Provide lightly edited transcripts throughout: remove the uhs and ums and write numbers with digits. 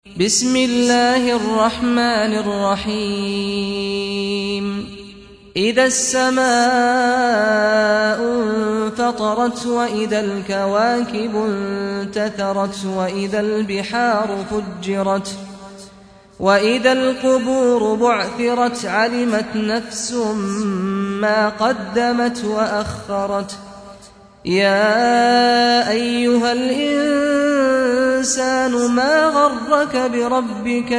بسم الله الرحمن الرحيم إذا السماء انفطرت وإذا الكواكب انتثرت وإذا البحار فجرت وإذا القبور بعثرت علمت نفس ما قدمت وأخرت يا أيها الإنسان ما غرك بربك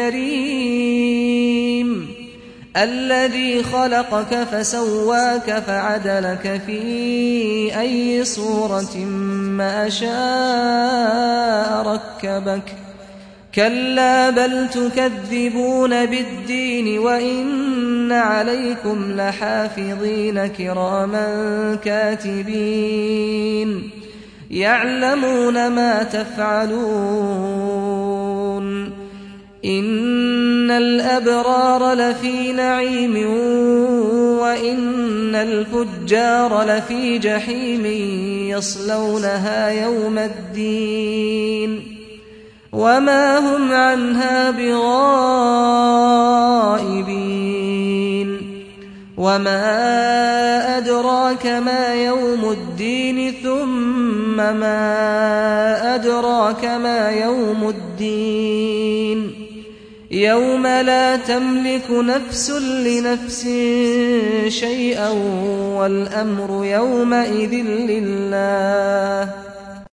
الكريم الذي خلقك فسواك فعدلك في أي صورة ما شاء ركبك كلا بل تكذبون بالدين وإن عليكم لحافظين كراما كاتبين يعلمون ما تفعلون إن الأبرار لفي نعيم وإن الفجار لفي جحيم يصلونها يوم الدين وما هم عنها بغائبين وما أدراك ما يوم الدين ثم ما أدراك ما يوم الدين يوم لا تملك نفس لنفس شيئا والأمر يومئذ لله